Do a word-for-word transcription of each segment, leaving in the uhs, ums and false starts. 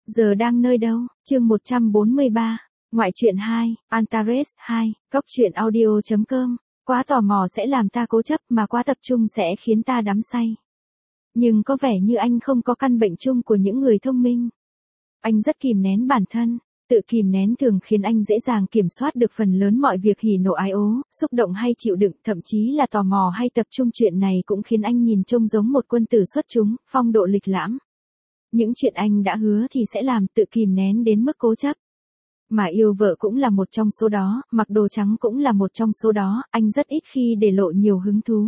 Giờ đang nơi đâu? Chương một trăm bốn mươi ba. Ngoại truyện hai, Antares hai, Cốc truyện audio chấm com. Quá tò mò sẽ làm ta cố chấp mà quá tập trung sẽ khiến ta đắm say. Nhưng có vẻ như anh không có căn bệnh chung của những người thông minh. Anh rất kìm nén bản thân. Tự kìm nén thường khiến anh dễ dàng kiểm soát được phần lớn mọi việc hỉ nộ ái ố, xúc động hay chịu đựng, thậm chí là tò mò hay tập trung. Chuyện này cũng khiến anh nhìn trông giống một quân tử xuất chúng, phong độ lịch lãm. Những chuyện anh đã hứa thì sẽ làm, tự kìm nén đến mức cố chấp. Mà yêu vợ cũng là một trong số đó, mặc đồ trắng cũng là một trong số đó, anh rất ít khi để lộ nhiều hứng thú.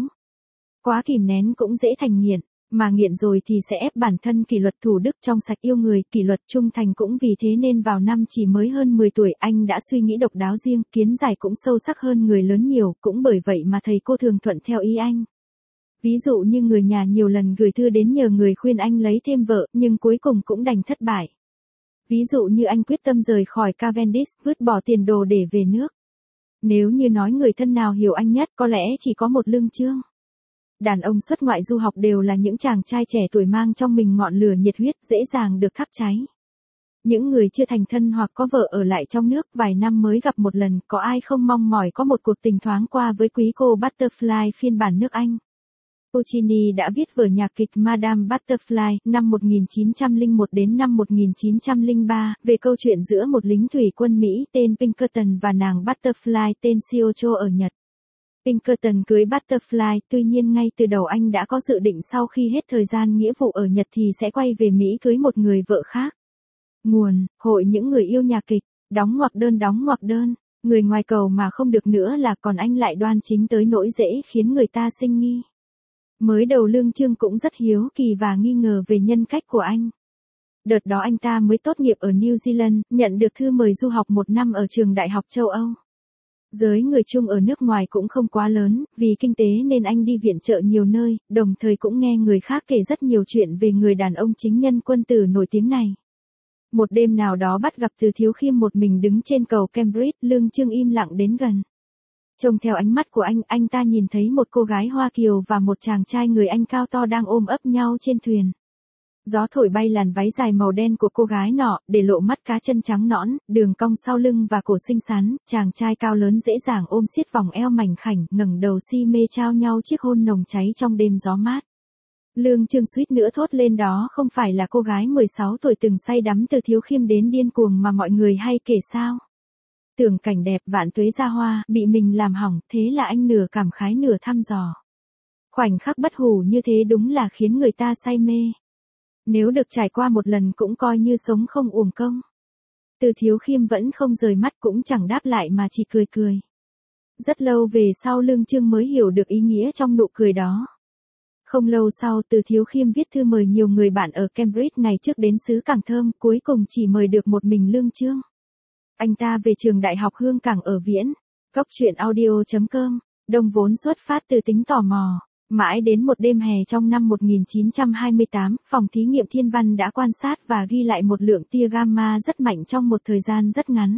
Quá kìm nén cũng dễ thành nghiện, mà nghiện rồi thì sẽ ép bản thân kỷ luật thủ đức trong sạch yêu người, kỷ luật trung thành. Cũng vì thế nên vào năm chỉ mới hơn mười tuổi anh đã suy nghĩ độc đáo riêng, kiến giải cũng sâu sắc hơn người lớn nhiều, cũng bởi vậy mà thầy cô thường thuận theo ý anh. Ví dụ như người nhà nhiều lần gửi thư đến nhờ người khuyên anh lấy thêm vợ, nhưng cuối cùng cũng đành thất bại. Ví dụ như anh quyết tâm rời khỏi Cavendish, vứt bỏ tiền đồ để về nước. Nếu như nói người thân nào hiểu anh nhất, có lẽ chỉ có một Lương Chương. Đàn ông xuất ngoại du học đều là những chàng trai trẻ tuổi mang trong mình ngọn lửa nhiệt huyết, dễ dàng được thắp cháy. Những người chưa thành thân hoặc có vợ ở lại trong nước vài năm mới gặp một lần, có ai không mong mỏi có một cuộc tình thoáng qua với quý cô Butterfly phiên bản nước Anh. Puccini đã viết vở nhạc kịch Madame Butterfly năm một nghìn chín trăm lẻ một đến năm một nghìn chín trăm lẻ ba về câu chuyện giữa một lính thủy quân Mỹ tên Pinkerton và nàng Butterfly tên Siocho ở Nhật. Pinkerton cưới Butterfly, tuy nhiên ngay từ đầu anh đã có dự định sau khi hết thời gian nghĩa vụ ở Nhật thì sẽ quay về Mỹ cưới một người vợ khác. Nguồn: Hội những người yêu nhạc kịch, đóng ngoặc đơn đóng ngoặc đơn, người ngoài cầu mà không được nữa là còn anh lại đoan chính tới nỗi dễ khiến người ta sinh nghi. Mới đầu Lương Chương cũng rất hiếu kỳ và nghi ngờ về nhân cách của anh. Đợt đó anh ta mới tốt nghiệp ở New Zealand, nhận được thư mời du học một năm ở trường đại học châu Âu. Giới người Trung ở nước ngoài cũng không quá lớn, vì kinh tế nên anh đi viện trợ nhiều nơi, đồng thời cũng nghe người khác kể rất nhiều chuyện về người đàn ông chính nhân quân tử nổi tiếng này. Một đêm nào đó bắt gặp Từ Thiếu Khiêm một mình đứng trên cầu Cambridge, Lương Chương im lặng đến gần. Trông theo ánh mắt của anh, anh ta nhìn thấy một cô gái Hoa Kiều và một chàng trai người Anh cao to đang ôm ấp nhau trên thuyền. Gió thổi bay làn váy dài màu đen của cô gái nọ, để lộ mắt cá chân trắng nõn, đường cong sau lưng và cổ xinh xắn. Chàng trai cao lớn dễ dàng ôm siết vòng eo mảnh khảnh, ngẩng đầu si mê trao nhau chiếc hôn nồng cháy trong đêm gió mát. Lương Chương suýt nữa thốt lên đó không phải là cô gái mười sáu tuổi từng say đắm Từ Thiếu Khiêm đến điên cuồng mà mọi người hay kể sao. Tưởng cảnh đẹp vạn tuế ra hoa, bị mình làm hỏng, thế là anh nửa cảm khái nửa thăm dò. Khoảnh khắc bất hủ như thế đúng là khiến người ta say mê. Nếu được trải qua một lần cũng coi như sống không uổng công. Từ Thiếu Khiêm vẫn không rời mắt, cũng chẳng đáp lại mà chỉ cười cười. Rất lâu về sau Lương Chương mới hiểu được ý nghĩa trong nụ cười đó. Không lâu sau Từ Thiếu Khiêm viết thư mời nhiều người bạn ở Cambridge ngày trước đến xứ Cảng Thơm, cuối cùng chỉ mời được một mình Lương Chương. Anh ta về trường đại học Hương Cảng ở Viễn. Cốc truyện audio chấm com. Đông vốn xuất phát từ tính tò mò. Mãi đến một đêm hè trong năm một nghìn chín trăm hai mươi tám, phòng thí nghiệm thiên văn đã quan sát và ghi lại một lượng tia gamma rất mạnh trong một thời gian rất ngắn.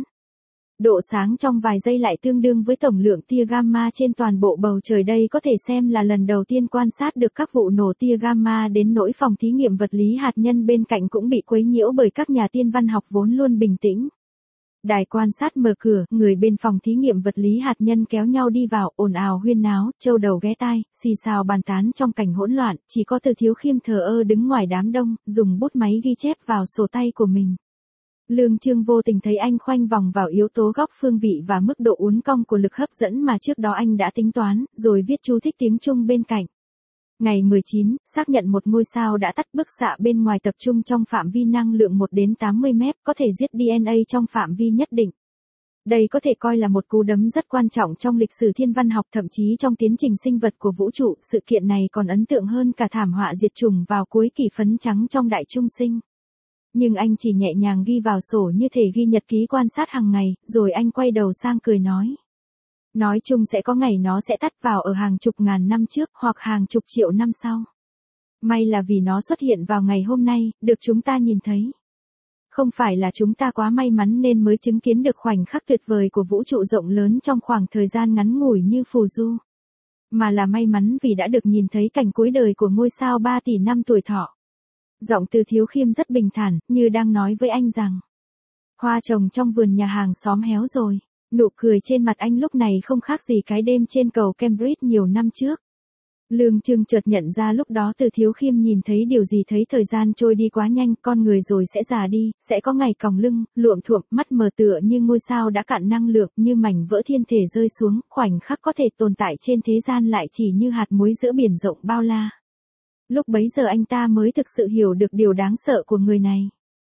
Độ sáng trong vài giây lại tương đương với tổng lượng tia gamma trên toàn bộ bầu trời. Đây có thể xem là lần đầu tiên quan sát được các vụ nổ tia gamma đến nỗi phòng thí nghiệm vật lý hạt nhân bên cạnh cũng bị quấy nhiễu bởi các nhà thiên văn học vốn luôn bình tĩnh. Đài quan sát mở cửa, người bên phòng thí nghiệm vật lý hạt nhân kéo nhau đi vào, ồn ào huyên náo, châu đầu ghé tai, xì xào bàn tán trong cảnh hỗn loạn, chỉ có Từ Thiếu Khiêm thờ ơ đứng ngoài đám đông, dùng bút máy ghi chép vào sổ tay của mình. Lương Chương vô tình thấy anh khoanh vòng vào yếu tố góc phương vị và mức độ uốn cong của lực hấp dẫn mà trước đó anh đã tính toán, rồi viết chú thích tiếng Trung bên cạnh. Ngày mười chín, xác nhận một ngôi sao đã tắt, bức xạ bên ngoài tập trung trong phạm vi năng lượng một đến tám mươi mét, có thể giết đê en a trong phạm vi nhất định. Đây có thể coi là một cú đấm rất quan trọng trong lịch sử thiên văn học, thậm chí trong tiến trình sinh vật của vũ trụ. Sự kiện này còn ấn tượng hơn cả thảm họa diệt chủng vào cuối kỷ phấn trắng trong Đại Trung Sinh. Nhưng anh chỉ nhẹ nhàng ghi vào sổ như thể ghi nhật ký quan sát hàng ngày, rồi anh quay đầu sang cười nói. Nói chung sẽ có ngày nó sẽ tắt vào ở hàng chục ngàn năm trước hoặc hàng chục triệu năm sau. May là vì nó xuất hiện vào ngày hôm nay, được chúng ta nhìn thấy. Không phải là chúng ta quá may mắn nên mới chứng kiến được khoảnh khắc tuyệt vời của vũ trụ rộng lớn trong khoảng thời gian ngắn ngủi như phù du. Mà là may mắn vì đã được nhìn thấy cảnh cuối đời của ngôi sao ba tỷ năm tuổi thọ. Giọng Từ Thiếu Khiêm rất bình thản, như đang nói với anh rằng, hoa trồng trong vườn nhà hàng xóm héo rồi. Nụ cười trên mặt anh lúc này không khác gì cái đêm trên cầu Cambridge nhiều năm trước. Lương Trưng chợt nhận ra lúc đó Từ Thiếu Khiêm nhìn thấy điều gì, thấy thời gian trôi đi quá nhanh, con người rồi sẽ già đi, sẽ có ngày còng lưng, luộm thuộm, mắt mờ tựa như ngôi sao đã cạn năng lượng, như mảnh vỡ thiên thể rơi xuống, khoảnh khắc có thể tồn tại trên thế gian lại chỉ như hạt muối giữa biển rộng bao la. Lúc bấy giờ anh ta mới thực sự hiểu được điều đáng sợ của người này.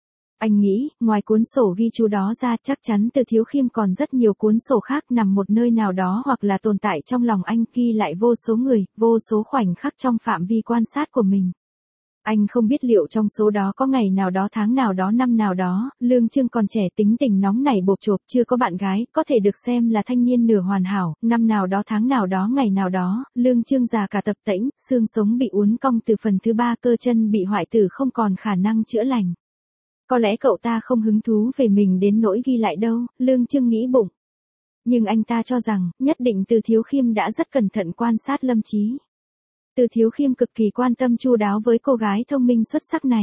Anh nghĩ, ngoài cuốn sổ ghi chú đó ra, chắc chắn Từ Thiếu Khiêm còn rất nhiều cuốn sổ khác nằm một nơi nào đó hoặc là tồn tại trong lòng anh, ghi lại vô số người, vô số khoảnh khắc trong phạm vi quan sát của mình. Anh không biết liệu trong số đó có ngày nào đó, tháng nào đó, năm nào đó, Lương Trưng còn trẻ, tính tình nóng nảy bộp chộp, chưa có bạn gái, có thể được xem là thanh niên nửa hoàn hảo, năm nào đó, tháng nào đó, ngày nào đó, Lương Trưng già cả tập tễnh, xương sống bị uốn cong từ phần thứ ba, cơ chân bị hoại tử không còn khả năng chữa lành. Có lẽ cậu ta không hứng thú về mình đến nỗi ghi lại đâu, Lương Trưng nghĩ bụng. Nhưng anh ta cho rằng, nhất định Từ Thiếu Khiêm đã rất cẩn thận quan sát Lâm Chí. Từ Thiếu Khiêm cực kỳ quan tâm chu đáo với cô gái thông minh xuất sắc này.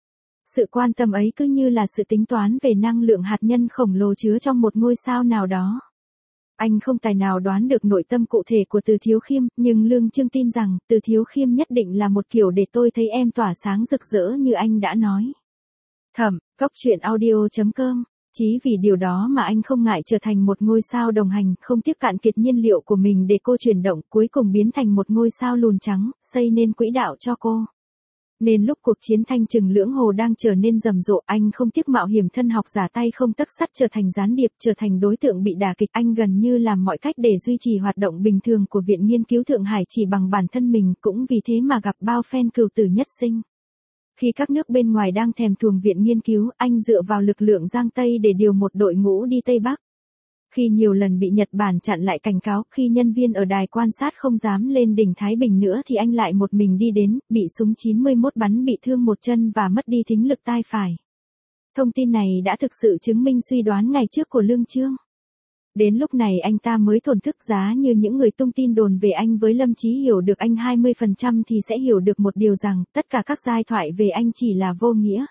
Sự quan tâm ấy cứ như là sự tính toán về năng lượng hạt nhân khổng lồ chứa trong một ngôi sao nào đó. Anh không tài nào đoán được nội tâm cụ thể của Từ Thiếu Khiêm, nhưng Lương Trưng tin rằng, Từ Thiếu Khiêm nhất định là một kiểu để tôi thấy em tỏa sáng rực rỡ như anh đã nói. Thẩm, góc truyện audio chấm com. Chí vì điều đó mà anh không ngại trở thành một ngôi sao đồng hành, không tiếc cạn kiệt nhiên liệu của mình để cô chuyển động, cuối cùng biến thành một ngôi sao lùn trắng, xây nên quỹ đạo cho cô. Nên lúc cuộc chiến thanh trừng lưỡng hồ đang trở nên rầm rộ, anh không tiếc mạo hiểm thân học giả tay không tấc sắt, trở thành gián điệp, trở thành đối tượng bị đả kích. Anh gần như làm mọi cách để duy trì hoạt động bình thường của Viện Nghiên cứu Thượng Hải chỉ bằng bản thân mình, cũng vì thế mà gặp bao phen cừu tử nhất sinh. Khi các nước bên ngoài đang thèm thuồng Viện Nghiên cứu, anh dựa vào lực lượng Giang Tây để điều một đội ngũ đi Tây Bắc. Khi nhiều lần bị Nhật Bản chặn lại cảnh cáo, khi nhân viên ở đài quan sát không dám lên đỉnh Thái Bình nữa thì anh lại một mình đi đến, bị súng chín mươi mốt bắn bị thương một chân và mất đi thính lực tai phải. Thông tin này đã thực sự chứng minh suy đoán ngày trước của Lương Trương. Đến lúc này anh ta mới thổn thức, giá như những người tung tin đồn về anh với Lâm Chí hiểu được anh hai mươi phần trăm thì sẽ hiểu được một điều rằng, tất cả các giai thoại về anh chỉ là vô nghĩa.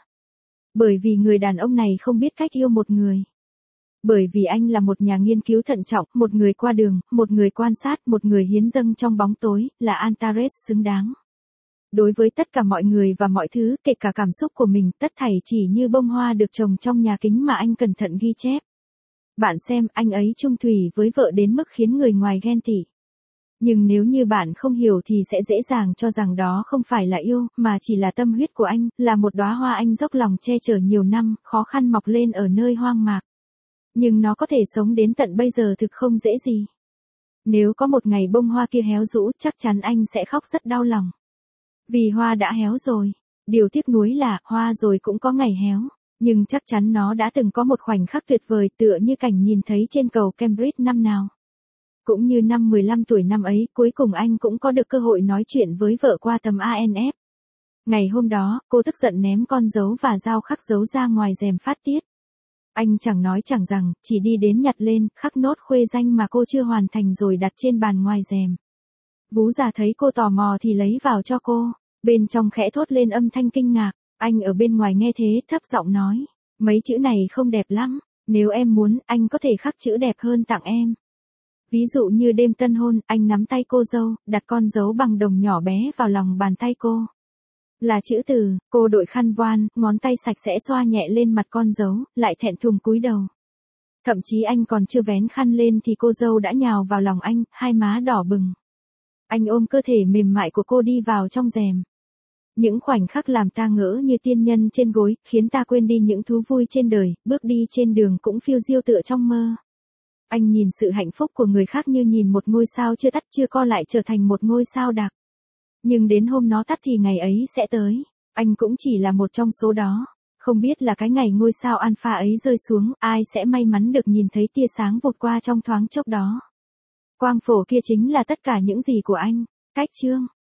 Bởi vì người đàn ông này không biết cách yêu một người. Bởi vì anh là một nhà nghiên cứu thận trọng, một người qua đường, một người quan sát, một người hiến dâng trong bóng tối, là Antares xứng đáng. Đối với tất cả mọi người và mọi thứ, kể cả cảm xúc của mình, tất thảy chỉ như bông hoa được trồng trong nhà kính mà anh cẩn thận ghi chép. Bạn xem, anh ấy chung thủy với vợ đến mức khiến người ngoài ghen tị. Nhưng nếu như bạn không hiểu thì sẽ dễ dàng cho rằng đó không phải là yêu, mà chỉ là tâm huyết của anh, là một đóa hoa anh dốc lòng che chở nhiều năm, khó khăn mọc lên ở nơi hoang mạc. Nhưng nó có thể sống đến tận bây giờ thực không dễ gì. Nếu có một ngày bông hoa kia héo rũ, chắc chắn anh sẽ khóc rất đau lòng. Vì hoa đã héo rồi. Điều tiếc nuối là, hoa rồi cũng có ngày héo. Nhưng chắc chắn nó đã từng có một khoảnh khắc tuyệt vời, tựa như cảnh nhìn thấy trên cầu Cambridge năm nào. Cũng như năm mười lăm tuổi năm ấy, cuối cùng anh cũng có được cơ hội nói chuyện với vợ qua tấm a en ép. Ngày hôm đó, cô tức giận ném con dấu và dao khắc dấu ra ngoài rèm phát tiết. Anh chẳng nói chẳng rằng, chỉ đi đến nhặt lên, khắc nốt khuê danh mà cô chưa hoàn thành rồi đặt trên bàn ngoài rèm. Vú già thấy cô tò mò thì lấy vào cho cô, bên trong khẽ thốt lên âm thanh kinh ngạc. Anh ở bên ngoài nghe thế, thấp giọng nói, mấy chữ này không đẹp lắm, nếu em muốn, anh có thể khắc chữ đẹp hơn tặng em. Ví dụ như đêm tân hôn, anh nắm tay cô dâu, đặt con dấu bằng đồng nhỏ bé vào lòng bàn tay cô. Là chữ từ, cô đội khăn voan, ngón tay sạch sẽ xoa nhẹ lên mặt con dấu, lại thẹn thùng cúi đầu. Thậm chí anh còn chưa vén khăn lên thì cô dâu đã nhào vào lòng anh, hai má đỏ bừng. Anh ôm cơ thể mềm mại của cô đi vào trong rèm. Những khoảnh khắc làm ta ngỡ như tiên nhân trên gối, khiến ta quên đi những thú vui trên đời, bước đi trên đường cũng phiêu diêu tựa trong mơ. Anh nhìn sự hạnh phúc của người khác như nhìn một ngôi sao chưa tắt, chưa co lại trở thành một ngôi sao đặc. Nhưng đến hôm nó tắt thì ngày ấy sẽ tới. Anh cũng chỉ là một trong số đó. Không biết là cái ngày ngôi sao alpha ấy rơi xuống, ai sẽ may mắn được nhìn thấy tia sáng vụt qua trong thoáng chốc đó. Quang phổ kia chính là tất cả những gì của anh. Cách chương